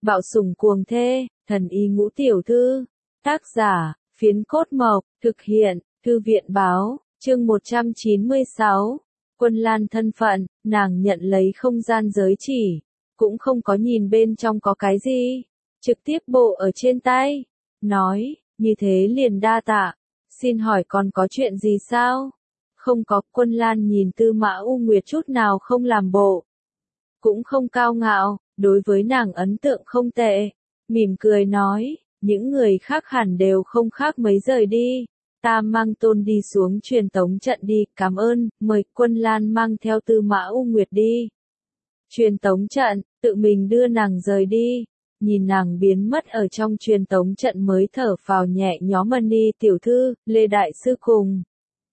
Bạo sủng cuồng thê, thần y ngũ tiểu thư. Tác giả, Phiến Cốt Mộc, thực hiện, Thư viện báo, chương 196. Quân Lan thân phận, nàng nhận lấy không gian giới chỉ, cũng không có nhìn bên trong có cái gì, trực tiếp bộ ở trên tay, nói, như thế liền đa tạ, xin hỏi còn có chuyện gì sao? Không có. Quân Lan nhìn Tư Mã U Nguyệt chút nào không làm bộ, cũng không cao ngạo, đối với nàng ấn tượng không tệ, mỉm cười nói, những người khác hẳn đều không khác mấy rời đi. Ta mang Tôn đi xuống truyền tống trận đi, cảm ơn, mời. Quân Lan mang theo Tư Mã U Nguyệt đi. Truyền tống trận, tự mình đưa nàng rời đi, nhìn nàng biến mất ở trong truyền tống trận mới thở phào nhẹ nhõm. Đi tiểu thư, Lê Đại Sư cùng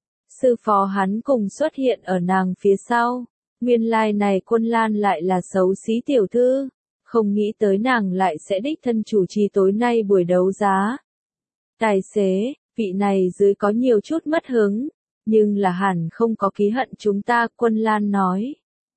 sư phó hắn cùng xuất hiện ở nàng phía sau. Nguyên lai này Quân Lan lại là xấu xí tiểu thư, không nghĩ tới nàng lại sẽ đích thân chủ trì tối nay buổi đấu giá. Tài xế, vị này dưới có nhiều chút mất hứng, nhưng là hẳn không có ký hận chúng ta. Quân Lan nói,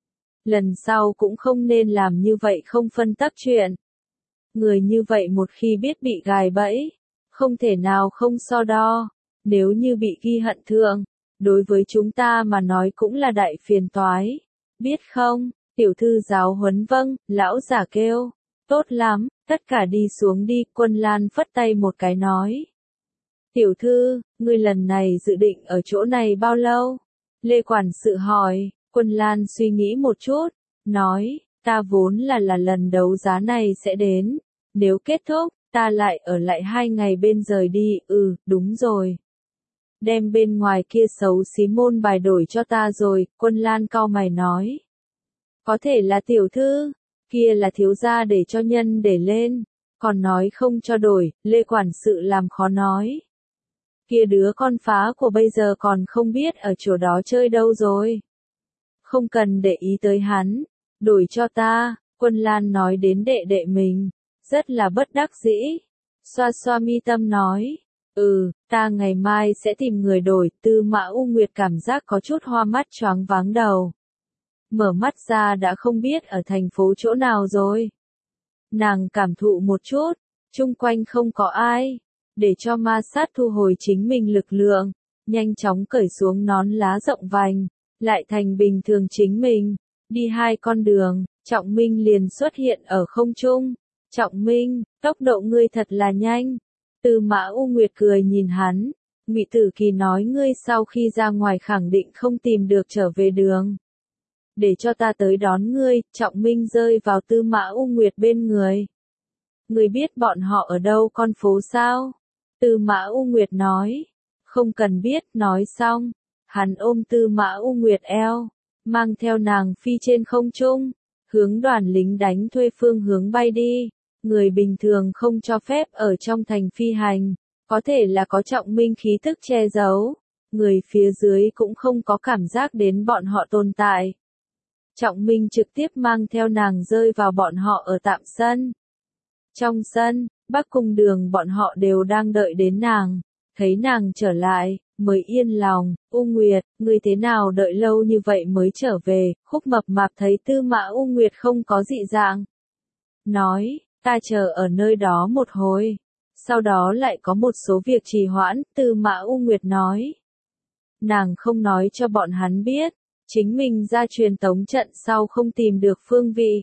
lần sau cũng không nên làm như vậy không phân tắc chuyện. Người như vậy một khi biết bị gài bẫy, không thể nào không so đo, nếu như bị ghi hận thượng, đối với chúng ta mà nói cũng là đại phiền toái, biết không? Tiểu thư giáo huấn. Vâng, lão giả kêu, tốt lắm, tất cả đi xuống đi. Quân Lan phất tay một cái nói, tiểu thư, ngươi lần này dự định ở chỗ này bao lâu? Lê quản sự hỏi. Quân Lan suy nghĩ một chút, nói, ta vốn là lần đấu giá này sẽ đến, nếu kết thúc, ta lại ở lại 2 ngày bên rời đi. Đúng rồi. Đem bên ngoài kia xấu xí môn bài đổi cho ta rồi. Quân Lan cau mày nói, có thể là tiểu thư, kia là thiếu gia để cho nhân để lên, còn nói không cho đổi. Lê quản sự làm khó nói, kia đứa con phá của bây giờ còn không biết ở chỗ đó chơi đâu rồi. Không cần để ý tới hắn, đổi cho ta. Quân Lan nói đến đệ đệ mình, rất là bất đắc dĩ, xoa xoa mi tâm nói, ta ngày mai sẽ tìm người đổi. Tư Mã U Nguyệt cảm giác có chút hoa mắt choáng váng đầu. Mở mắt ra đã không biết ở thành phố chỗ nào rồi. Nàng cảm thụ một chút, chung quanh không có ai, để cho ma sát thu hồi chính mình lực lượng, nhanh chóng cởi xuống nón lá rộng vành, lại thành bình thường chính mình, đi 2 con đường, Trọng Minh liền xuất hiện ở không trung. Trọng Minh, tốc độ ngươi thật là nhanh. Tư Mã U Nguyệt cười nhìn hắn, Ngụy Tử Kỳ nói ngươi sau khi ra ngoài khẳng định không tìm được trở về đường. Để cho ta tới đón ngươi. Trọng Minh rơi vào Tư Mã U Nguyệt bên người. Ngươi biết bọn họ ở đâu con phố sao? Tư Mã U Nguyệt nói, không cần biết. Nói xong, hắn ôm Tư Mã U Nguyệt eo, mang theo nàng phi trên không trung, hướng đoàn lính đánh thuê phương hướng bay đi. Người bình thường không cho phép ở trong thành phi hành, có thể là có Trọng Minh khí tức che giấu, người phía dưới cũng không có cảm giác đến bọn họ tồn tại. Trọng Minh trực tiếp mang theo nàng rơi vào bọn họ ở tạm sân. Trong sân, Bắc Cung Đường bọn họ đều đang đợi đến nàng, thấy nàng trở lại, mới yên lòng. U Nguyệt, ngươi thế nào đợi lâu như vậy mới trở về? Khúc Mập Mạp thấy Tư Mã U Nguyệt không có dị dạng, nói, ta chờ ở nơi đó một hồi, sau đó lại có một số việc trì hoãn. Tư Mã U Nguyệt nói, nàng không nói cho bọn hắn biết, chính mình ra truyền tống trận sau không tìm được phương vị,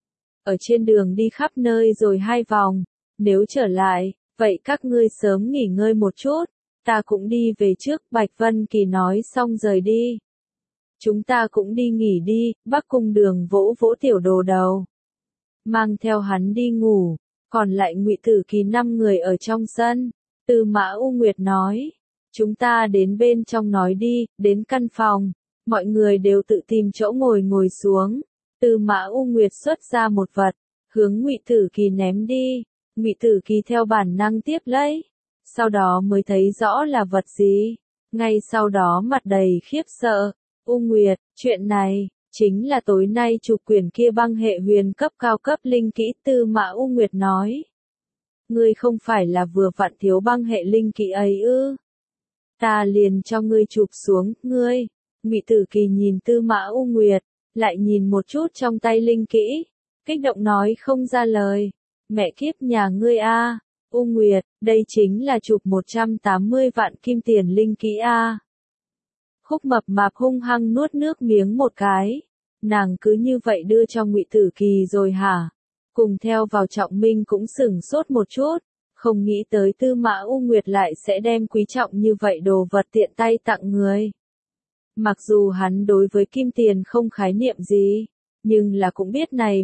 ở trên đường đi khắp nơi rồi 2 vòng, nếu trở lại, vậy các ngươi sớm nghỉ ngơi một chút, ta cũng đi về trước. Bạch Vân Kỳ nói xong rời đi. Chúng ta cũng đi nghỉ đi. Bắc Cung Đường vỗ vỗ tiểu đồ đầu, mang theo hắn đi ngủ, còn lại Ngụy Tử Kỳ 5 người ở trong sân. Tư Mã U Nguyệt nói, chúng ta đến bên trong nói đi. Đến căn phòng, mọi người đều tự tìm chỗ ngồi xuống. Tư Mã U Nguyệt xuất ra một vật, hướng Ngụy Tử Kỳ ném đi. Ngụy Tử Kỳ theo bản năng tiếp lấy, sau đó mới thấy rõ là vật gì, ngay sau đó mặt đầy khiếp sợ. U Nguyệt, chuyện này chính là tối nay chụp quyển kia băng hệ huyền cấp cao cấp linh kỹ. Tư Mã U Nguyệt nói, ngươi không phải là vừa vặn thiếu băng hệ linh kỹ ấy ư? Ta liền cho ngươi chụp xuống. Ngươi. Ngụy Tử Kỳ nhìn Tư Mã U Nguyệt, lại nhìn một chút trong tay linh kỹ, kích động nói không ra lời. Mẹ kiếp nhà ngươi a, U Nguyệt, đây chính là chụp 180 vạn kim tiền linh kỹ a. Khúc Mập Mạp hung hăng nuốt nước miếng một cái. Nàng cứ như vậy đưa cho Ngụy Tử Kỳ rồi hả? Cùng theo vào Trọng Minh cũng sửng sốt một chút, không nghĩ tới Tư Mã U Nguyệt lại sẽ đem quý trọng như vậy đồ vật tiện tay tặng người. Mặc dù hắn đối với kim tiền không khái niệm gì, nhưng là cũng biết này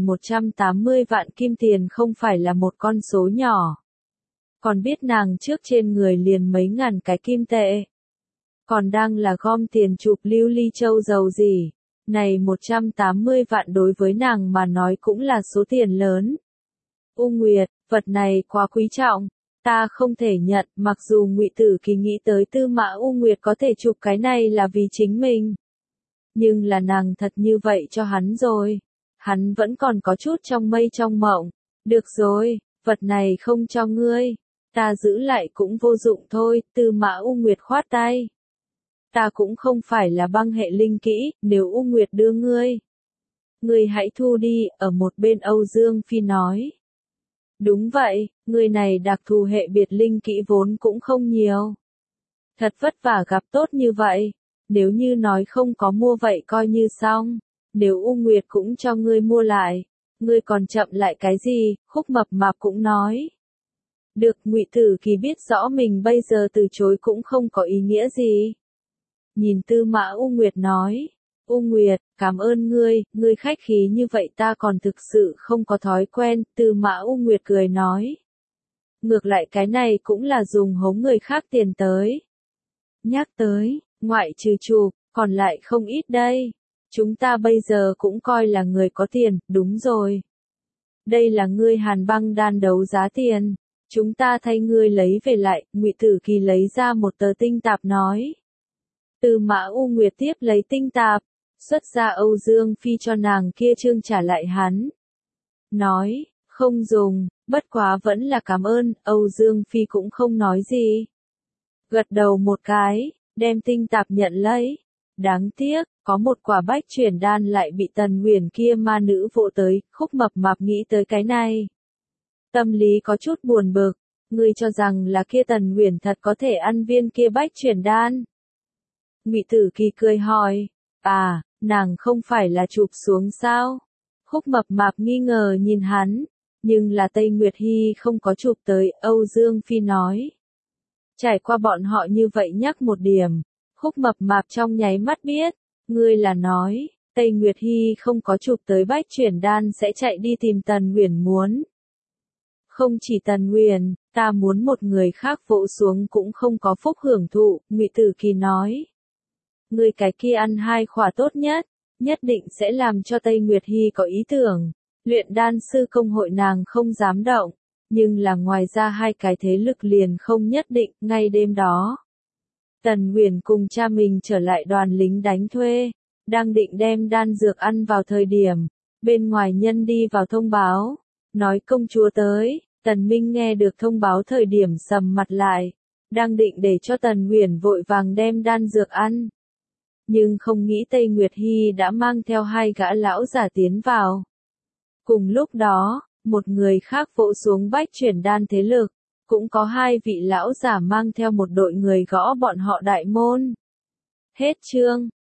180 vạn kim tiền không phải là một con số nhỏ. Còn biết nàng trước trên người liền mấy ngàn cái kim tệ. Còn đang là gom tiền chụp lưu ly châu giàu gì. Này 180 vạn đối với nàng mà nói cũng là số tiền lớn. U Nguyệt, vật này quá quý trọng, ta không thể nhận, mặc dù Ngụy Tử Kỳ nghĩ tới Tư Mã U Nguyệt có thể chụp cái này là vì chính mình. Nhưng là nàng thật như vậy cho hắn rồi. Hắn vẫn còn có chút trong mây trong mộng. Được rồi, vật này không cho ngươi. Ta giữ lại cũng vô dụng thôi, Tư Mã U Nguyệt khoát tay. Ta cũng không phải là băng hệ linh kỹ, nếu U Nguyệt đưa ngươi. Ngươi hãy thu đi, ở một bên Âu Dương Phi nói. Đúng vậy, người này đặc thù hệ biệt linh kỹ vốn cũng không nhiều. Thật vất vả gặp tốt như vậy, nếu như nói không có mua vậy coi như xong, nếu U Nguyệt cũng cho ngươi mua lại, ngươi còn chậm lại cái gì, Khúc Mập Mạp cũng nói. Được, Ngụy Tử Kỳ biết rõ mình bây giờ từ chối cũng không có ý nghĩa gì. Nhìn Tư Mã U Nguyệt nói, U Nguyệt, cảm ơn ngươi khách khí như vậy ta còn thực sự không có thói quen, Tư Mã U Nguyệt cười nói. Ngược lại cái này cũng là dùng hống người khác tiền tới. Nhắc tới, ngoại trừ chụp, còn lại không ít đây. Chúng ta bây giờ cũng coi là người có tiền, đúng rồi. Đây là ngươi Hàn Băng đan đấu giá tiền. Chúng ta thay ngươi lấy về lại, Ngụy Tử Kỳ lấy ra một tờ tinh tạp nói. Tư Mã U Nguyệt tiếp lấy tinh tạp, xuất ra Âu Dương Phi cho nàng kia trương trả lại hắn. Nói, không dùng, bất quá vẫn là cảm ơn, Âu Dương Phi cũng không nói gì. Gật đầu một cái, đem tinh tạp nhận lấy. Đáng tiếc, có một quả bách chuyển đan lại bị Tần Uyển kia ma nữ vỗ tới, Khúc Mập Mạp nghĩ tới cái này. Tâm lý có chút buồn bực, ngươi cho rằng là kia Tần Uyển thật có thể ăn viên kia bách chuyển đan. Ngụy Tử Kỳ cười hỏi, à, nàng không phải là chụp xuống sao? Khúc Mập Mạp nghi ngờ nhìn hắn, nhưng là Tây Nguyệt Hy không có chụp tới, Âu Dương Phi nói. Trải qua bọn họ như vậy nhắc một điểm, Khúc Mập Mạp trong nháy mắt biết, ngươi là nói, Tây Nguyệt Hy không có chụp tới bách chuyển đan sẽ chạy đi tìm Tần Uyển muốn. Không chỉ Tần Uyển, ta muốn một người khác vỗ xuống cũng không có phúc hưởng thụ, Ngụy Tử Kỳ nói. Người cái kia ăn hai khỏa tốt nhất định sẽ làm cho Tây Nguyệt Hy có ý tưởng. Luyện đan sư công hội nàng không dám động, nhưng là ngoài ra hai cái thế lực liền không nhất định, ngay đêm đó. Tần Uyển cùng cha mình trở lại đoàn lính đánh thuê, đang định đem đan dược ăn vào thời điểm, bên ngoài nhân đi vào thông báo, nói công chúa tới, Tần Minh nghe được thông báo thời điểm sầm mặt lại, đang định để cho Tần Uyển vội vàng đem đan dược ăn. Nhưng không nghĩ Tây Nguyệt Hy đã mang theo hai gã lão giả tiến vào. Cùng lúc đó, một người khác vỗ xuống bách chuyển đan thế lực, cũng có hai vị lão giả mang theo một đội người gõ bọn họ đại môn. Hết chương.